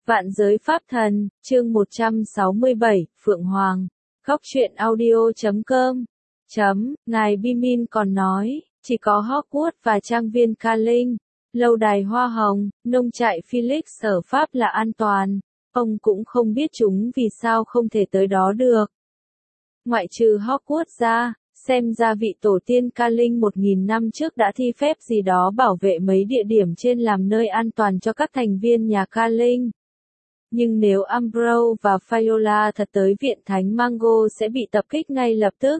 Vạn giới pháp thần, chương 167, Phượng Hoàng. Góc truyện audio.com. Ngài Bimin còn nói, chỉ có Hogwarts và trang viên Ca Linh, lâu đài Hoa Hồng, nông trại Felix ở Pháp là an toàn. Ông cũng không biết chúng vì sao không thể tới đó được. Ngoại trừ Hogwarts ra, xem ra vị tổ tiên Ca Linh 1000 năm trước đã thi phép gì đó bảo vệ mấy địa điểm trên làm nơi an toàn cho các thành viên nhà Ca Linh. Nhưng nếu Umbro và Viola thật tới viện Thánh Mango sẽ bị tập kích ngay lập tức.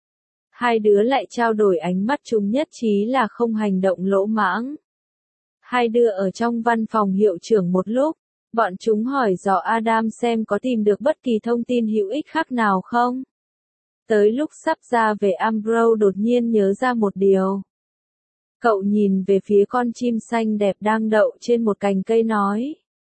Hai đứa lại trao đổi ánh mắt, chúng nhất trí là không hành động lỗ mãng. Hai đứa ở trong văn phòng hiệu trưởng một lúc, bọn chúng hỏi dò Adam xem có tìm được bất kỳ thông tin hữu ích khác nào không. Tới lúc sắp ra về, Umbro đột nhiên nhớ ra một điều. Cậu nhìn về phía con chim xanh đẹp đang đậu trên một cành cây nói.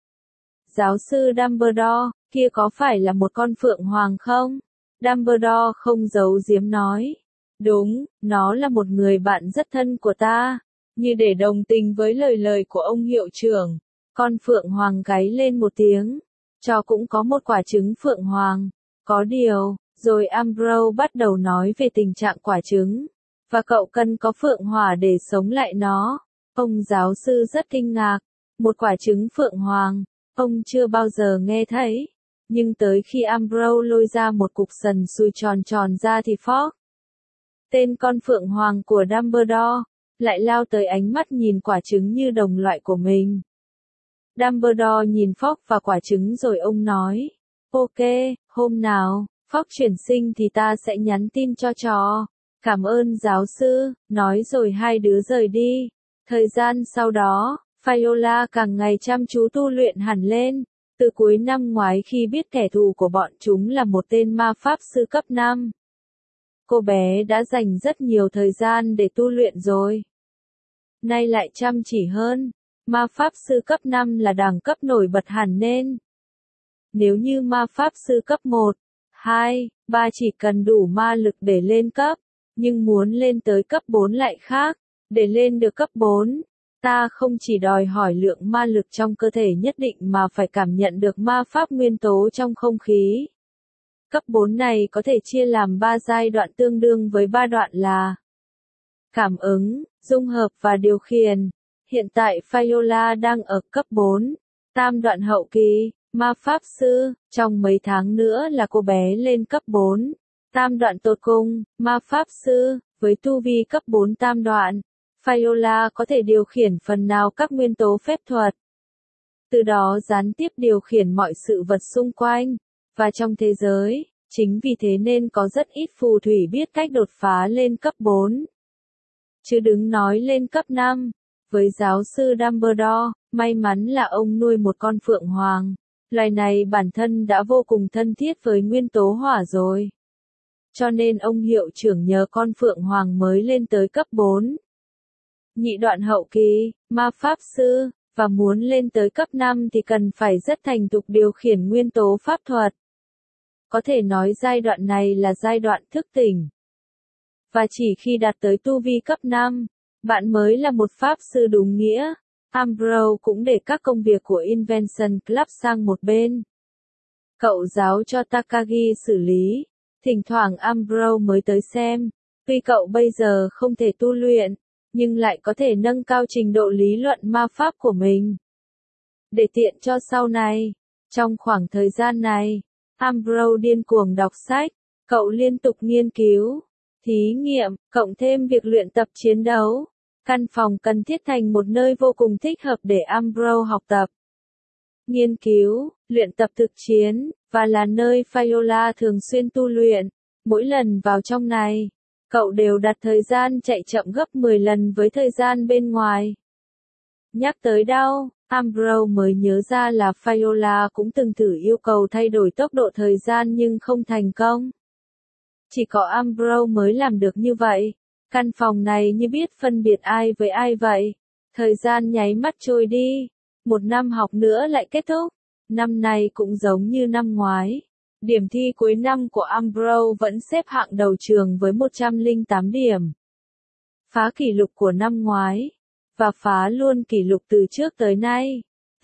Giáo sư Dumbledore, kia có phải là một con phượng hoàng không? Dumbledore không giấu giếm nói. Đúng, nó là một người bạn rất thân của ta. Như để đồng tình với lời của ông hiệu trưởng, con phượng hoàng gáy lên một tiếng. Cho cũng có một quả trứng phượng hoàng. Có điều, rồi Umbro bắt đầu nói về tình trạng quả trứng. Và cậu cần có phượng hỏa để sống lại nó. Ông giáo sư rất kinh ngạc. Một quả trứng phượng hoàng. Ông chưa bao giờ nghe thấy. Nhưng tới khi Umbro lôi ra một cục sần sùi tròn tròn ra thì Fogg, tên con phượng hoàng của Dumbledore, lại lao tới, ánh mắt nhìn quả trứng như đồng loại của mình. Dumbledore nhìn Fogg và quả trứng rồi ông nói, ok, hôm nào, Fogg chuyển sinh thì ta sẽ nhắn tin cho trò. Cảm ơn giáo sư, nói rồi hai đứa rời đi. Thời gian sau đó, Viola càng ngày chăm chú tu luyện hẳn lên. Từ cuối năm ngoái khi biết kẻ thù của bọn chúng là một tên ma pháp sư cấp 5. Cô bé đã dành rất nhiều thời gian để tu luyện rồi. Nay lại chăm chỉ hơn. Ma pháp sư cấp 5 là đẳng cấp nổi bật hẳn nên. Nếu như ma pháp sư cấp 1, 2, 3 chỉ cần đủ ma lực để lên cấp. Nhưng muốn lên tới cấp 4 lại khác. Để lên được cấp 4. Ta không chỉ đòi hỏi lượng ma lực trong cơ thể nhất định mà phải cảm nhận được ma pháp nguyên tố trong không khí. Cấp 4 này có thể chia làm 3 giai đoạn tương đương với 3 đoạn là cảm ứng, dung hợp và điều khiển. Hiện tại Viola đang ở cấp 4, tam đoạn hậu kỳ, ma pháp sư. Trong mấy tháng nữa là cô bé lên cấp 4, tam đoạn tột cùng, ma pháp sư. Với tu vi cấp 4 tam đoạn, Viola có thể điều khiển phần nào các nguyên tố phép thuật. Từ đó gián tiếp điều khiển mọi sự vật xung quanh, và trong thế giới. Chính vì thế nên có rất ít phù thủy biết cách đột phá lên cấp 4. Chứ đừng nói lên cấp 5. Với giáo sư Dumbledore, may mắn là ông nuôi một con phượng hoàng. Loài này bản thân đã vô cùng thân thiết với nguyên tố hỏa rồi. Cho nên ông hiệu trưởng nhờ con phượng hoàng mới lên tới cấp 4. Nhị đoạn hậu kỳ, ma pháp sư, và muốn lên tới cấp 5 thì cần phải rất thành thục điều khiển nguyên tố pháp thuật. Có thể nói giai đoạn này là giai đoạn thức tỉnh. Và chỉ khi đạt tới tu vi cấp 5, bạn mới là một pháp sư đúng nghĩa. Umbro cũng để các công việc của Invention Club sang một bên. Cậu giáo cho Takagi xử lý. Thỉnh thoảng Umbro mới tới xem. Tuy cậu bây giờ không thể tu luyện, nhưng lại có thể nâng cao trình độ lý luận ma pháp của mình. Để tiện cho sau này. Trong khoảng thời gian này, Umbro điên cuồng đọc sách. Cậu liên tục nghiên cứu, thí nghiệm, cộng thêm việc luyện tập chiến đấu. Căn phòng cần thiết thành một nơi vô cùng thích hợp để Umbro học tập, nghiên cứu, luyện tập thực chiến, và là nơi Viola thường xuyên tu luyện. Mỗi lần vào trong này, cậu đều đặt thời gian chạy chậm gấp 10 lần với thời gian bên ngoài. Nhắc tới đâu, Umbro mới nhớ ra là Viola cũng từng thử yêu cầu thay đổi tốc độ thời gian nhưng không thành công. Chỉ có Umbro mới làm được như vậy. Căn phòng này như biết phân biệt ai với ai vậy. Thời gian nháy mắt trôi đi. Một năm học nữa lại kết thúc. Năm nay cũng giống như năm ngoái. Điểm thi cuối năm của Umbro vẫn xếp hạng đầu trường với 108 điểm. Phá kỷ lục của năm ngoái. Và phá luôn kỷ lục từ trước tới nay.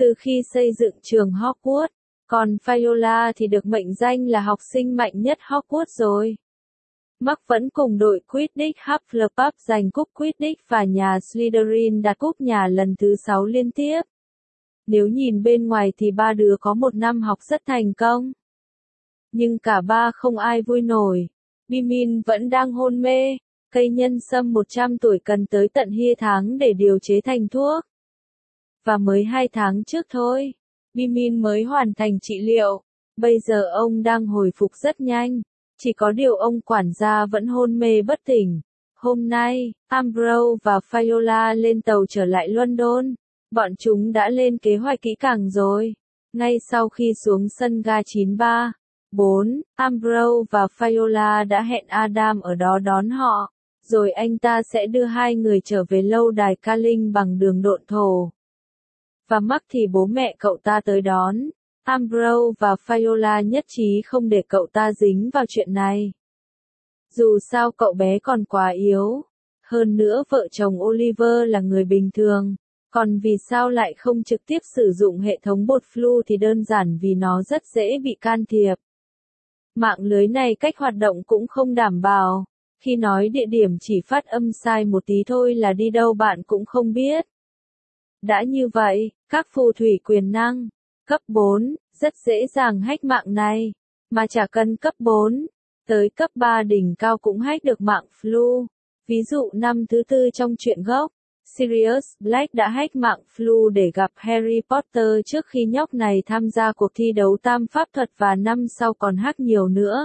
từ khi xây dựng trường Hogwarts, còn Viola thì được mệnh danh là học sinh mạnh nhất Hogwarts rồi. Mark vẫn cùng đội Quidditch Hufflepuff giành cúp Quidditch và nhà Slytherin đạt cúp nhà lần thứ 6 liên tiếp. Nếu nhìn bên ngoài thì ba đứa có một năm học rất thành công. Nhưng cả ba không ai vui nổi. Bimin vẫn đang hôn mê. Cây nhân sâm 100 tuổi cần tới tận 2 tháng để điều chế thành thuốc. Và mới 2 tháng trước thôi, Bimin mới hoàn thành trị liệu. Bây giờ ông đang hồi phục rất nhanh. Chỉ có điều ông quản gia vẫn hôn mê bất tỉnh. Hôm nay, Ambroise và Viola lên tàu trở lại London. Bọn chúng đã lên kế hoạch kỹ càng rồi. Ngay sau khi xuống sân ga 93-4, Ambroise và Viola đã hẹn Adam ở đó đón họ. Rồi anh ta sẽ đưa hai người trở về lâu đài Carling bằng đường độn thổ. Và Mark thì bố mẹ cậu ta tới đón. Ambroise và Viola nhất trí không để cậu ta dính vào chuyện này. Dù sao cậu bé còn quá yếu. Hơn nữa vợ chồng Oliver là người bình thường. Còn vì sao lại không trực tiếp sử dụng hệ thống bột flu thì đơn giản vì nó rất dễ bị can thiệp. Mạng lưới này cách hoạt động cũng không đảm bảo. Khi nói địa điểm chỉ phát âm sai một tí thôi là đi đâu bạn cũng không biết. Đã như vậy, các phù thủy quyền năng cấp 4 rất dễ dàng hack mạng này, mà chả cần cấp 4, tới cấp 3 đỉnh cao cũng hack được mạng flu. Ví dụ năm thứ tư trong truyện gốc, Sirius Black đã hack mạng flu để gặp Harry Potter trước khi nhóc này tham gia cuộc thi đấu tam pháp thuật và năm sau còn hack nhiều nữa.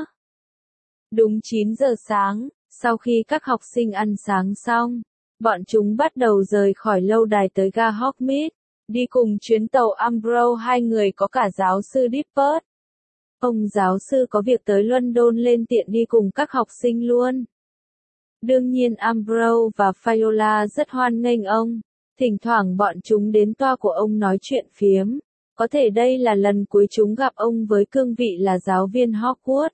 Đúng 9 giờ sáng, sau khi các học sinh ăn sáng xong, bọn chúng bắt đầu rời khỏi lâu đài tới ga Hogsmeade, đi cùng chuyến tàu Ambroise. Hai người có cả giáo sư Dippet. Ông giáo sư có việc tới London lên tiện đi cùng các học sinh luôn. Đương nhiên Ambroise và Viola rất hoan nghênh ông. Thỉnh thoảng bọn chúng đến toa của ông nói chuyện phiếm. Có thể đây là lần cuối chúng gặp ông với cương vị là giáo viên Hogwarts.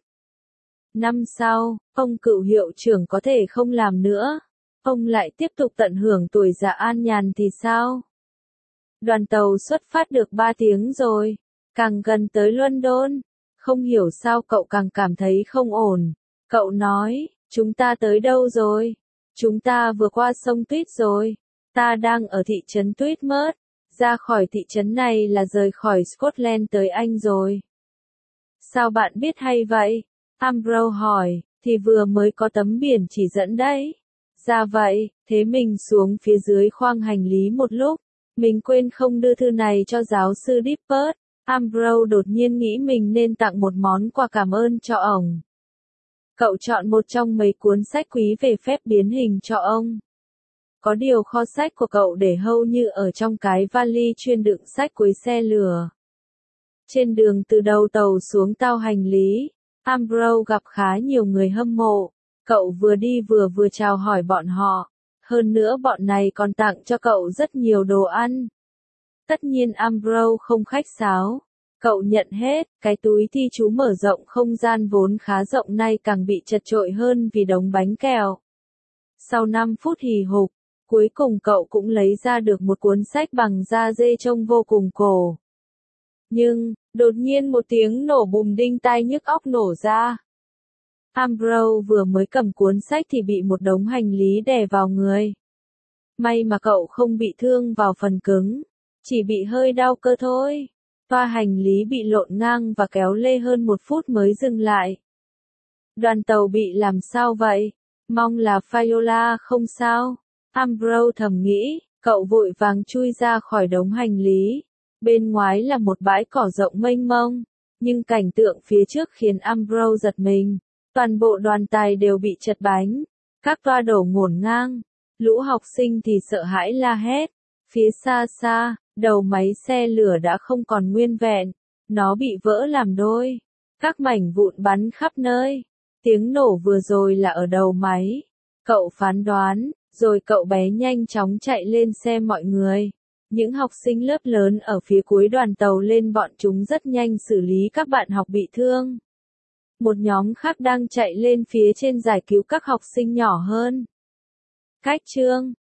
Năm sau, ông cựu hiệu trưởng có thể không làm nữa. Ông lại tiếp tục tận hưởng tuổi già an nhàn thì sao? Đoàn tàu xuất phát được 3 tiếng rồi. Càng gần tới London, không hiểu sao cậu càng cảm thấy không ổn. Cậu nói, chúng ta tới đâu rồi? Chúng ta vừa qua sông Tuyết rồi. Ta đang ở thị trấn Tweedmouth. Ra khỏi thị trấn này là rời khỏi Scotland tới Anh rồi. Sao bạn biết hay vậy? Ambroise hỏi, thì vừa mới có tấm biển chỉ dẫn đấy. Ra vậy, thế mình xuống phía dưới khoang hành lý một lúc. Mình quên không đưa thư này cho giáo sư Dippet. Ambroise đột nhiên nghĩ mình nên tặng một món quà cảm ơn cho ổng. Cậu chọn một trong mấy cuốn sách quý về phép biến hình cho ông. Có điều kho sách của cậu để hầu như ở trong cái vali chuyên đựng sách cuối xe lửa. Trên đường từ đầu tàu xuống tàu hành lý, Ambroise gặp khá nhiều người hâm mộ. Cậu vừa đi vừa chào hỏi bọn họ. Hơn nữa bọn này còn tặng cho cậu rất nhiều đồ ăn. Tất nhiên Ambroise không khách sáo. Cậu nhận hết, cái túi thi chú mở rộng không gian vốn khá rộng nay càng bị chật chội hơn vì đống bánh kẹo. Sau 5 phút hì hục, cuối cùng cậu cũng lấy ra được một cuốn sách bằng da dê trông vô cùng cổ. Nhưng, đột nhiên một tiếng nổ bùm đinh tai nhức óc nổ ra. Ambroise vừa mới cầm cuốn sách thì bị một đống hành lý đè vào người. May mà cậu không bị thương vào phần cứng, chỉ bị hơi đau cơ thôi. Toa hành lý bị lộn ngang và kéo lê hơn 1 phút mới dừng lại. Đoàn tàu bị làm sao vậy? Mong là Viola không sao. Ambroise thầm nghĩ, cậu vội vàng chui ra khỏi đống hành lý. Bên ngoài là một bãi cỏ rộng mênh mông, nhưng cảnh tượng phía trước khiến Ambroise giật mình. Toàn bộ đoàn tài đều bị trật bánh, các toa đổ ngổn ngang, lũ học sinh thì sợ hãi la hét. Phía xa xa, đầu máy xe lửa đã không còn nguyên vẹn, nó bị vỡ làm đôi, các mảnh vụn bắn khắp nơi. Tiếng nổ vừa rồi là ở đầu máy. Cậu phán đoán, rồi cậu bé nhanh chóng chạy lên xem mọi người. Những học sinh lớp lớn ở phía cuối đoàn tàu lên, bọn chúng rất nhanh xử lý các bạn học bị thương. Một nhóm khác đang chạy lên phía trên giải cứu các học sinh nhỏ hơn. Cách chương